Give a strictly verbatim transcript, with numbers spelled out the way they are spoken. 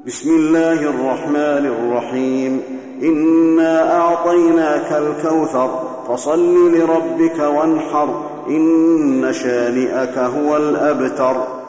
بسم الله الرحمن الرحيم. إنا أعطيناك الكوثر فصل لربك وانحر إن شانئك هو الأبتر.